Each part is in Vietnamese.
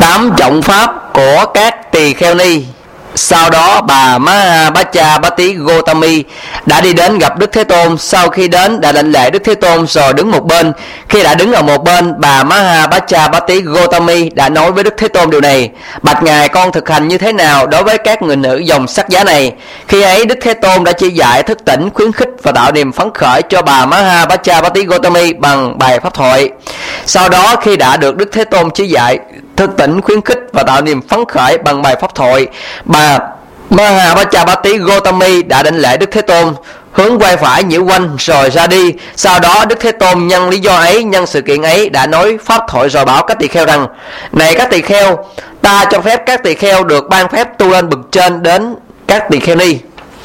8 trọng pháp của các tỳ kheo ni. Sau đó bà Mahabhachabati Gotami đã đi đến gặp Đức Thế Tôn. Sau khi đến đã đảnh lễ Đức Thế Tôn rồi đứng một bên. Khi đã đứng ở một bên, bà Mahabhachabati Gotami đã nói với Đức Thế Tôn điều này: bạch Ngài, con thực hành như thế nào đối với các người nữ dòng sắc giá này? Khi ấy Đức Thế Tôn đã chỉ dạy, thức tỉnh, khuyến khích và tạo niềm phấn khởi cho bà Mahabhachabati Gotami bằng bài pháp thoại. Sau đó khi đã được Đức Thế Tôn chỉ dạy, thức tỉnh, khuyến khích và tạo niềm phấn khởi bằng bài pháp thoại, bà Mahabhachabati Gotami đã đảnh lễ Đức Thế Tôn, hướng quay phải nhiễu quanh rồi ra đi. Sau đó Đức Thế Tôn nhân lý do ấy, nhân sự kiện ấy đã nói pháp thoại rồi bảo các tỳ kheo rằng: này các tỳ kheo, ta cho phép các tỳ kheo được ban phép tu lên bậc trên đến các tỳ kheo ni.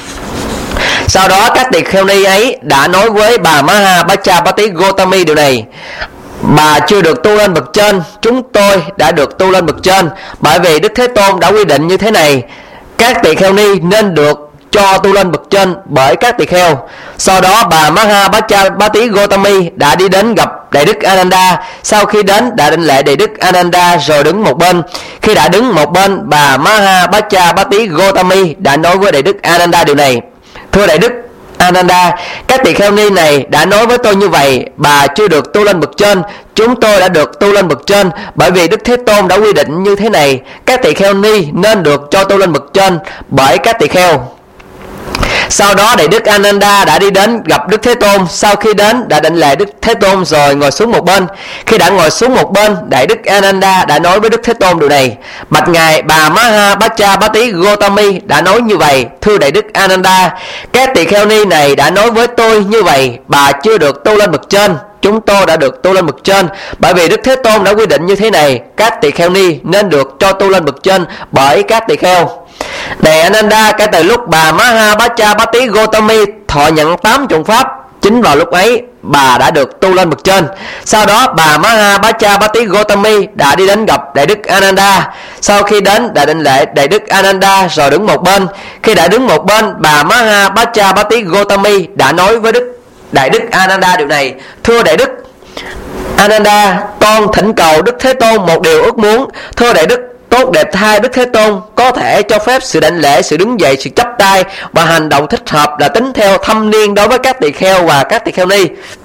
Sau đó các tỳ kheo ni ấy đã nói với bà Mahabhachabati Gotami điều này: bà chưa được tu lên bậc trên, chúng tôi đã được tu lên bậc trên, bởi vì Đức Thế Tôn đã quy định như thế này. Các tỳ kheo ni nên được cho tu lên bậc trên bởi các tỳ kheo. Sau đó bà Mahabhachabati Gotami đã đi đến gặp Đại Đức Ananda. Sau khi đến đã đảnh lễ Đại Đức Ananda rồi đứng một bên. Khi đã đứng một bên, bà Mahabhachabati Gotami đã nói với Đại Đức Ananda điều này: thưa Đại Đức Ananda, các tỳ kheo ni này đã nói với tôi như vậy: bà chưa được tu lên bậc trên, chúng tôi đã được tu lên bậc trên, bởi vì Đức Thế Tôn đã quy định như thế này. Các tỳ kheo ni nên được cho tu lên bậc trên bởi các tỳ kheo. Sau đó Đại Đức Ananda đã đi đến gặp Đức Thế Tôn. Sau khi đến đã đảnh lễ Đức Thế Tôn rồi ngồi xuống một bên. Khi đã ngồi xuống một bên, Đại Đức Ananda đã nói với Đức Thế Tôn điều này: bạch Ngài, bà Mahabhachabati Gotami đã nói như vậy: thưa Đại Đức Ananda, các tỳ kheo ni này đã nói với tôi như vậy: bà chưa được tu lên bậc trên, chúng tôi đã được tu lên bậc trên, bởi vì Đức Thế Tôn đã quy định như thế này. Các tỳ kheo ni nên được cho tu lên bậc trên bởi các tỳ kheo. Này Ananda, kể từ lúc bà Mahabhachabati Gotami thọ nhận 8 trọng pháp, chính vào lúc ấy bà đã được tu lên bậc trên. Sau đó bà Mahabhachabati Gotami đã đi đến gặp Đại Đức Ananda. Sau khi đến đã đảnh lễ Đại Đức Ananda rồi đứng một bên. Khi đã đứng một bên, bà Mahabhachabati Gotami đã nói với Đại Đức Ananda điều này: thưa Đại Đức Ananda, con thỉnh cầu Đức Thế Tôn một điều ước muốn. Thưa Đại Đức tốt đẹp thay, Đức Thế Tôn có thể cho phép sự đảnh lễ, sự đứng dậy, sự chắp tay và hành động thích hợp là tính theo thâm niên đối với các tỳ kheo và các tỳ kheo ni.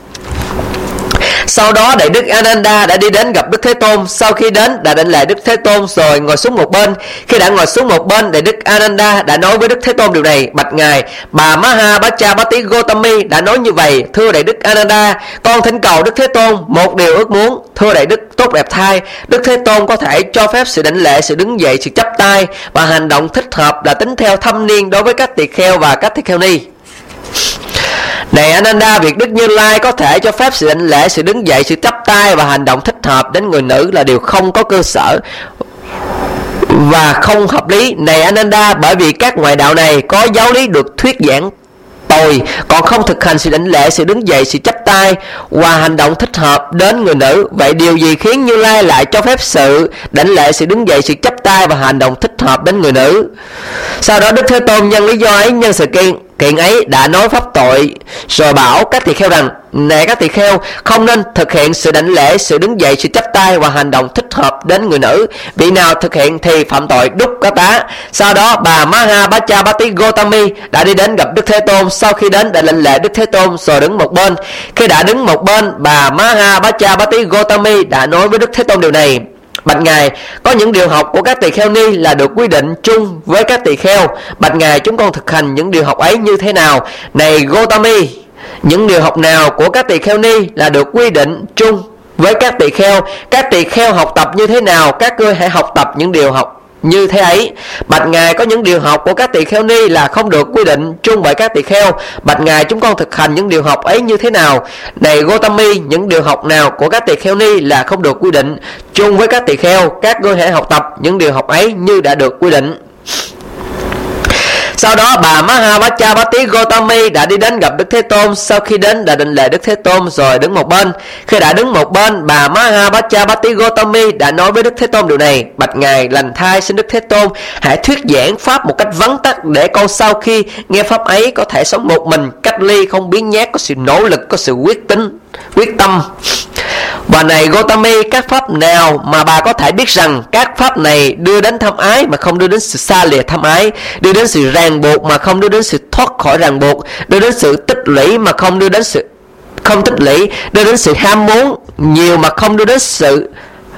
Sau đó Đại Đức Ananda đã đi đến gặp Đức Thế Tôn. Sau khi đến đã đảnh lễ Đức Thế Tôn rồi ngồi xuống một bên. Khi đã ngồi xuống một bên, Đại Đức Ananda đã nói với Đức Thế Tôn điều này: bạch Ngài, bà Mahabhachabati Gotami đã nói như vậy: thưa Đại Đức Ananda, con thỉnh cầu Đức Thế Tôn một điều ước muốn. Thưa Đại Đức tốt đẹp thay, Đức Thế Tôn có thể cho phép sự đảnh lễ, sự đứng dậy, sự chắp tay và hành động thích hợp là tính theo thâm niên đối với các tỳ kheo và các tỳ kheo ni. Này Ananda, việc Đức Như Lai có thể cho phép sự đảnh lễ, sự đứng dậy, sự chắp tay và hành động thích hợp đến người nữ là điều không có cơ sở và không hợp lý. Này Ananda, bởi vì các ngoại đạo này có giáo lý được thuyết giảng tồi, còn không thực hành sự đảnh lễ, sự đứng dậy, sự chắp tay và hành động thích hợp đến người nữ. Vậy điều gì khiến Như Lai lại cho phép sự đảnh lễ, sự đứng dậy, sự chắp tay và hành động thích hợp đến người nữ? Sau đó Đức Thế Tôn nhân lý do ấy, nhân sự kiện ấy đã nói pháp tội rồi bảo các tỳ kheo rằng: này các tỳ kheo, không nên thực hiện sự đảnh lễ, sự đứng dậy, sự chắp tay và hành động thích hợp đến người nữ. Vị nào thực hiện thì phạm tội đúc cá tá. Sau đó bà Mahabhachabati Gotami đã đi đến gặp Đức Thế Tôn. Sau khi đến đã đảnh lễ Đức Thế Tôn rồi đứng một bên. Khi đã đứng một bên, bà Mahabhachabati Gotami đã nói với Đức Thế Tôn điều này: bạch Ngài, có những điều học của các tỳ kheo ni là được quy định chung với các tỳ kheo. Bạch Ngài, chúng con thực hành những điều học ấy như thế nào? Này Gotami, những điều học nào của các tỳ kheo ni là được quy định chung với các tỳ kheo? Các tỳ kheo học tập như thế nào, các ngươi hãy học tập những điều học như thế ấy. Bạch Ngài, có những điều học của các tỳ kheo ni là không được quy định chung bởi các tỳ kheo. Bạch Ngài, chúng con thực hành những điều học ấy như thế nào? Này Gotami, những điều học nào của các tỳ kheo ni là không được quy định chung với các tỳ kheo? Các ngươi hãy học tập những điều học ấy như đã được quy định. Sau đó bà Mahabhachabati Gotami đã đi đến gặp Đức Thế Tôn. Sau khi đến đã đảnh lễ Đức Thế Tôn rồi đứng một bên. Khi đã đứng một bên, bà Mahabhachabati Gotami đã nói với Đức Thế Tôn điều này: bạch Ngài lành thai, xin Đức Thế Tôn hãy thuyết giảng pháp một cách vắn tắt, để con sau khi nghe pháp ấy có thể sống một mình, cách ly, không biến nhát, có sự nỗ lực, có sự quyết tâm Và này Gotami, các pháp nào mà bà có thể biết rằng các pháp này đưa đến tham ái mà không đưa đến sự xa lìa tham ái, đưa đến sự ràng buộc mà không đưa đến sự thoát khỏi ràng buộc, đưa đến sự tích lũy mà không đưa đến sự không tích lũy, đưa đến sự ham muốn nhiều mà không đưa đến sự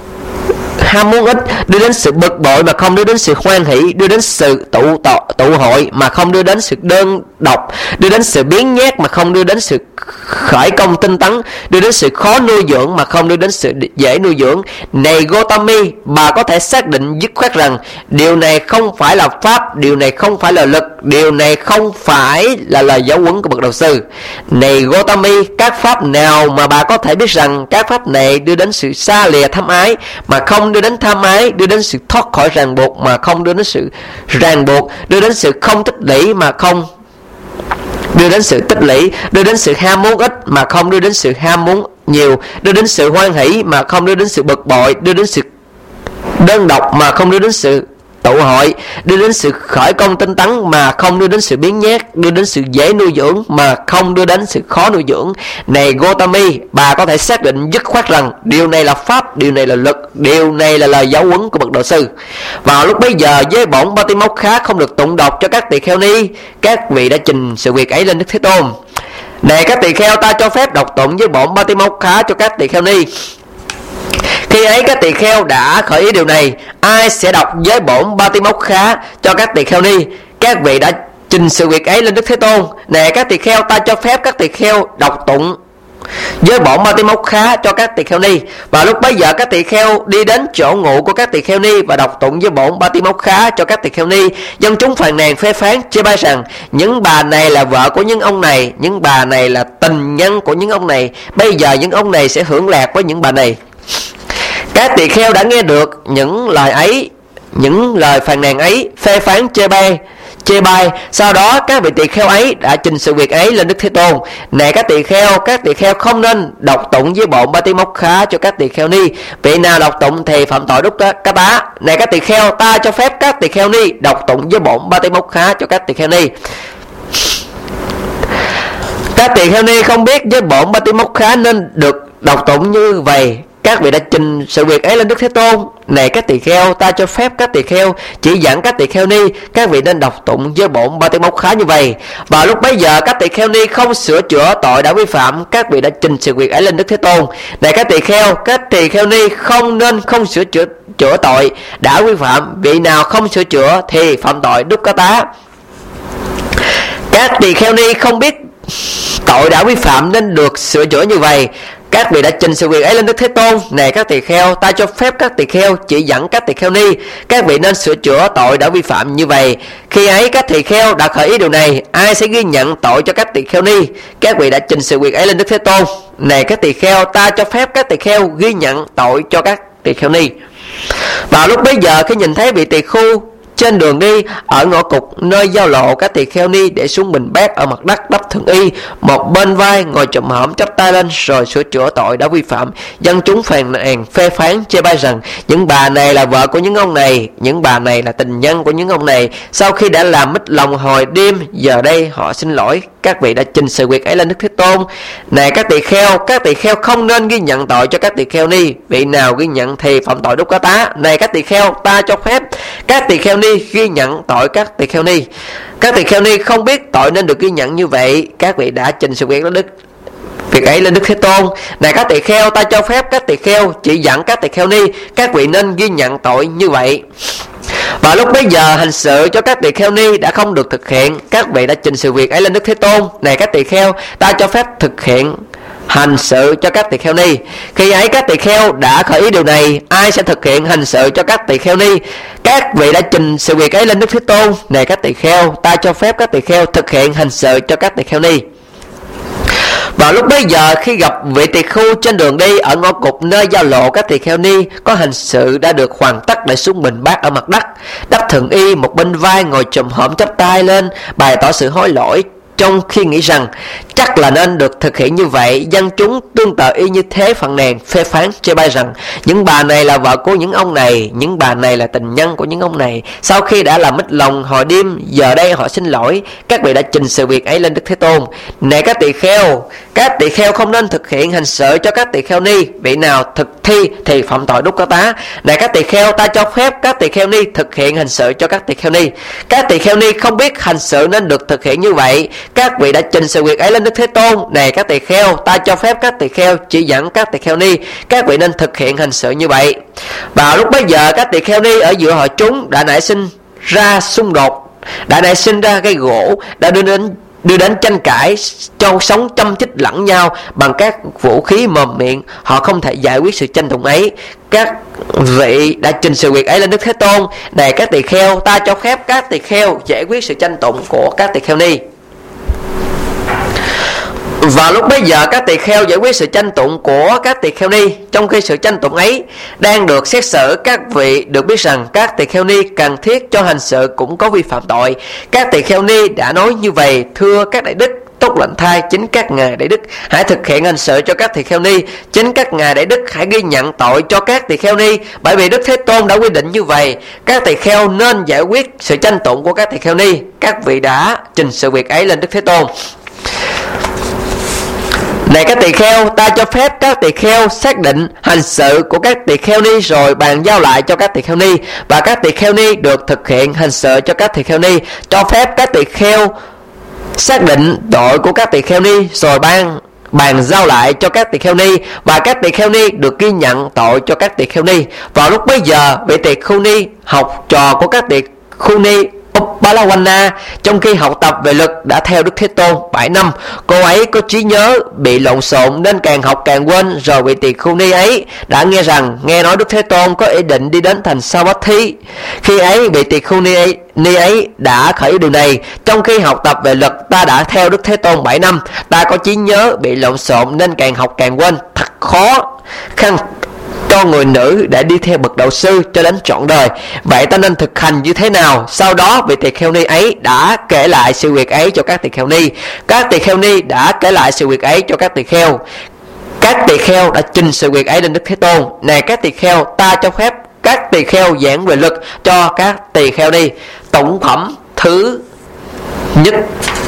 ham muốn ít, đưa đến sự bực bội mà không đưa đến sự hoan hỷ, đưa đến sự tụ hội mà không đưa đến sự đơn độc, đưa đến sự biến nhát mà không đưa đến sự khởi công tinh tấn, đưa đến sự khó nuôi dưỡng mà không đưa đến sự dễ nuôi dưỡng. Này Gotami, bà có thể xác định dứt khoát rằng điều này không phải là pháp, điều này không phải là lực, điều này không phải là lời giáo huấn của bậc đạo sư. Này Gotami, các pháp nào mà bà có thể biết rằng các pháp này đưa đến sự xa lìa tham ái mà không đưa đến tham ái, đưa đến sự thoát khỏi ràng buộc mà không đưa đến sự ràng buộc, đưa đến sự không tích lũy mà không đưa đến sự tích lũy, đưa đến sự ham muốn ít mà không đưa đến sự ham muốn nhiều, đưa đến sự hoan hỷ mà không đưa đến sự bực bội, đưa đến sự đơn độc mà không đưa đến sự tụ hội, đưa đến sự khởi công tinh tấn mà không đưa đến sự biến nhát, đưa đến sự dễ nuôi dưỡng mà không đưa đến sự khó nuôi dưỡng. Này Gotami, bà có thể xác định dứt khoát rằng điều này là pháp, điều này là lực, điều này là lời giáo huấn của bậc đạo sư. Vào lúc bấy giờ, với bổn Patimokkha không được tụng đọc cho các tỳ kheo ni, các vị đã trình sự việc ấy lên Đức Thế Tôn. Này các tỳ kheo, ta cho phép đọc tụng với bổn Patimokkha cho các tỳ kheo ni. Khi ấy các tỳ kheo đã khởi ý điều này, ai sẽ đọc với bổn Patimokkha cho các tỳ kheo ni? Các vị đã trình sự việc ấy lên Đức Thế Tôn. Này các tỳ kheo, ta cho phép các tỳ kheo đọc tụng với bổn Patimokkha cho các tỳ kheo ni. Và lúc bấy giờ các tỳ kheo đi đến chỗ ngụ của các tỳ kheo ni và đọc tụng với bổn Patimokkha cho các tỳ kheo ni. Dân chúng phàn nàn phê phán chê bai rằng những bà này là vợ của những ông này, những bà này là tình nhân của những ông này, bây giờ những ông này sẽ hưởng lạc với những bà này. Các tỳ kheo đã nghe được những lời ấy, những lời phàn nàn ấy, phê phán chê bai. Sau đó các vị tỳ kheo ấy đã trình sự việc ấy lên Đức Thế Tôn. Này các tỳ kheo không nên đọc tụng với bổn Patimokkha cho các tỳ kheo ni. Vị nào đọc tụng thì phạm tội đúc cá tá. Này các tỳ kheo, ta cho phép các tỳ kheo ni đọc tụng với bổn Patimokkha cho các tỳ kheo ni. Các tỳ kheo ni không biết với bổn Patimokkha nên được đọc tụng như vậy. Các vị đã trình sự việc ấy lên Đức Thế Tôn. Này các tỳ kheo, ta cho phép các tỳ kheo chỉ dẫn các tỳ kheo ni, các vị nên đọc tụng với bổn Patimokkha như vậy. Và lúc bấy giờ các tỳ kheo ni không sửa chữa tội đã vi phạm, các vị đã trình sự việc ấy lên Đức Thế Tôn. Này các tỳ kheo ni không sửa chữa tội đã vi phạm, vị nào không sửa chữa thì phạm tội đúc cá tá. Các tỳ kheo ni không biết tội đã vi phạm nên được sửa chữa như vậy. Các vị đã trình sự việc ấy lên Đức Thế Tôn. Này các tỳ kheo, ta cho phép các tỳ kheo chỉ dẫn các tỳ kheo ni, các vị nên sửa chữa tội đã vi phạm như vậy. Khi ấy các tỳ kheo đã khởi ý điều này, ai sẽ ghi nhận tội cho các tỳ kheo ni? Các vị đã trình sự việc ấy lên Đức Thế Tôn. Này các tỳ kheo, ta cho phép các tỳ kheo ghi nhận tội cho các tỳ kheo ni. Vào lúc bấy giờ, khi nhìn thấy vị tỳ khu trên đường đi ở ngõ cụt nơi giao lộ, các tỳ kheo ni để xuống bình bát ở mặt đất đắp thường y, một bên vai ngồi chùm hõm chắp tay lên rồi sửa chữa tội đã vi phạm. Dân chúng phàn nàn phê phán chê bai rằng những bà này là vợ của những ông này, những bà này là tình nhân của những ông này. Sau khi đã làm mít lòng hồi đêm, giờ đây họ xin lỗi. Các vị đã trình sự việc ấy lên Đức Thế Tôn. Này các tỳ kheo không nên ghi nhận tội cho các tỳ kheo ni, vị nào ghi nhận thì phạm tội đúc cá tá. Này các tỳ kheo, ta cho phép các tỳ kheo ni ghi nhận tội các tỳ kheo ni. Các tỳ kheo ni không biết tội nên được ghi nhận như vậy. Các vị đã trình sự việc ấy lên Đức Thế Tôn. Này các tỳ kheo, ta cho phép các tỳ kheo chỉ dẫn các tỳ kheo ni, các vị nên ghi nhận tội như vậy. Và lúc bấy giờ hành sự cho các tỳ kheo ni đã không được thực hiện. Các vị đã trình sự việc ấy lên Đức Thế Tôn. Này các tỳ kheo, ta cho phép thực hiện hành sự cho các tỳ kheo ni. Khi ấy các tỳ kheo đã khởi ý điều này, ai sẽ thực hiện hành sự cho các tỳ kheo ni? Các vị đã trình sự việc ấy lên Đức Thế Tôn. Này các tỳ kheo, ta cho phép các tỳ kheo thực hiện hành sự cho các tỳ kheo ni. Vào lúc bấy giờ, khi gặp vị tỳ khu trên đường đi ở ngõ cụt nơi giao lộ, các tỳ kheo ni có hành sự đã được hoàn tất để xuống bình bát ở mặt đất đắp thường y, một bên vai ngồi chùm hõm chắp tay lên bày tỏ sự hối lỗi trong khi nghĩ rằng chắc là nên được thực hiện như vậy. Dân chúng tương tự y như thế phàn nàn phê phán chê bai rằng những bà này là vợ của những ông này, những bà này là tình nhân của những ông này. Sau khi đã làm mít lòng hồi đêm, giờ đây họ xin lỗi. Các vị đã trình sự việc ấy lên Đức Thế Tôn. Này các tỳ kheo không nên thực hiện hành sự cho các tỳ kheo ni. Vị nào thực thi thì phạm tội đúc có tá. Này các tỳ kheo, ta cho phép các tỳ kheo ni thực hiện hành sự cho các tỳ kheo ni. Các tỳ kheo ni không biết hành sự nên được thực hiện như vậy. Các vị đã trình sự việc ấy lên Đức Thế Tôn. Này các tỳ kheo, ta cho phép các tỳ kheo chỉ dẫn các tỳ kheo ni. Các vị nên thực hiện hành sự như vậy. Vào lúc bấy giờ, các tỳ kheo ni ở giữa hội chúng đã nảy sinh ra xung đột, đã nảy sinh ra gây gỗ, đã đưa đến tranh cãi, cho sống châm chích lẫn nhau bằng các vũ khí mồm miệng. Họ không thể giải quyết sự tranh tụng ấy. Các vị đã trình sự việc ấy lên Đức Thế Tôn. Này các tỳ kheo, ta cho phép các tỳ kheo giải quyết sự tranh tụng của các tỳ kheo ni. Và lúc bấy giờ, các tỳ kheo giải quyết sự tranh tụng của các tỳ kheo ni. Trong khi sự tranh tụng ấy đang được xét xử, các vị được biết rằng các tỳ kheo ni cần thiết cho hành sự cũng có vi phạm tội. Các tỳ kheo ni đã nói như vậy: thưa các đại đức, tốt lành thay, chính các ngài đại đức hãy thực hiện hành sự cho các tỳ kheo ni. Chính các ngài đại đức hãy ghi nhận tội cho các tỳ kheo ni, bởi vì Đức Thế Tôn đã quy định như vậy. Các tỳ kheo nên giải quyết sự tranh tụng của các tỳ kheo ni. Các vị đã trình sự việc ấy lên Đức Thế Tôn. Này các tỳ kheo, ta cho phép các tỳ kheo xác định hành sự của các tỳ kheo ni rồi bàn giao lại cho các tỳ kheo ni, và các tỳ kheo ni được thực hiện hành sự cho các tỳ kheo ni. Cho phép các tỳ kheo xác định tội của các tỳ kheo ni rồi bàn giao lại cho các tỳ kheo ni, và các tỳ kheo ni được ghi nhận tội cho các tỳ kheo ni. Vào lúc bấy giờ, vị tỳ khưu ni, học trò của các tỳ khưu ni Uppalawana, trong khi học tập về luật đã theo Đức Thế Tôn 7 năm. Cô ấy có trí nhớ bị lộn xộn nên càng học càng quên. Rồi vị tỳ khưu ni ấy đã nghe nói Đức Thế Tôn có ý định đi đến thành Savatthi. Khi ấy vị tỳ khưu ni ấy đã khởi điều này: trong khi học tập về luật ta đã theo Đức Thế Tôn 7 năm. Ta có trí nhớ bị lộn xộn nên càng học càng quên. Thật khó khăn cho người nữ để đi theo bậc đạo sư cho đến trọn đời. Vậy ta nên thực hành như thế nào? Sau đó vị tỳ kheo ni ấy đã kể lại sự việc ấy cho các tỳ kheo ni. Các tỳ kheo ni đã kể lại sự việc ấy cho các tỳ kheo. Các tỳ kheo đã trình sự việc ấy lên Đức Thế Tôn. Này các tỳ kheo, ta cho phép các tỳ kheo giảng về luật cho các tỳ kheo ni. Tụng phẩm thứ nhất.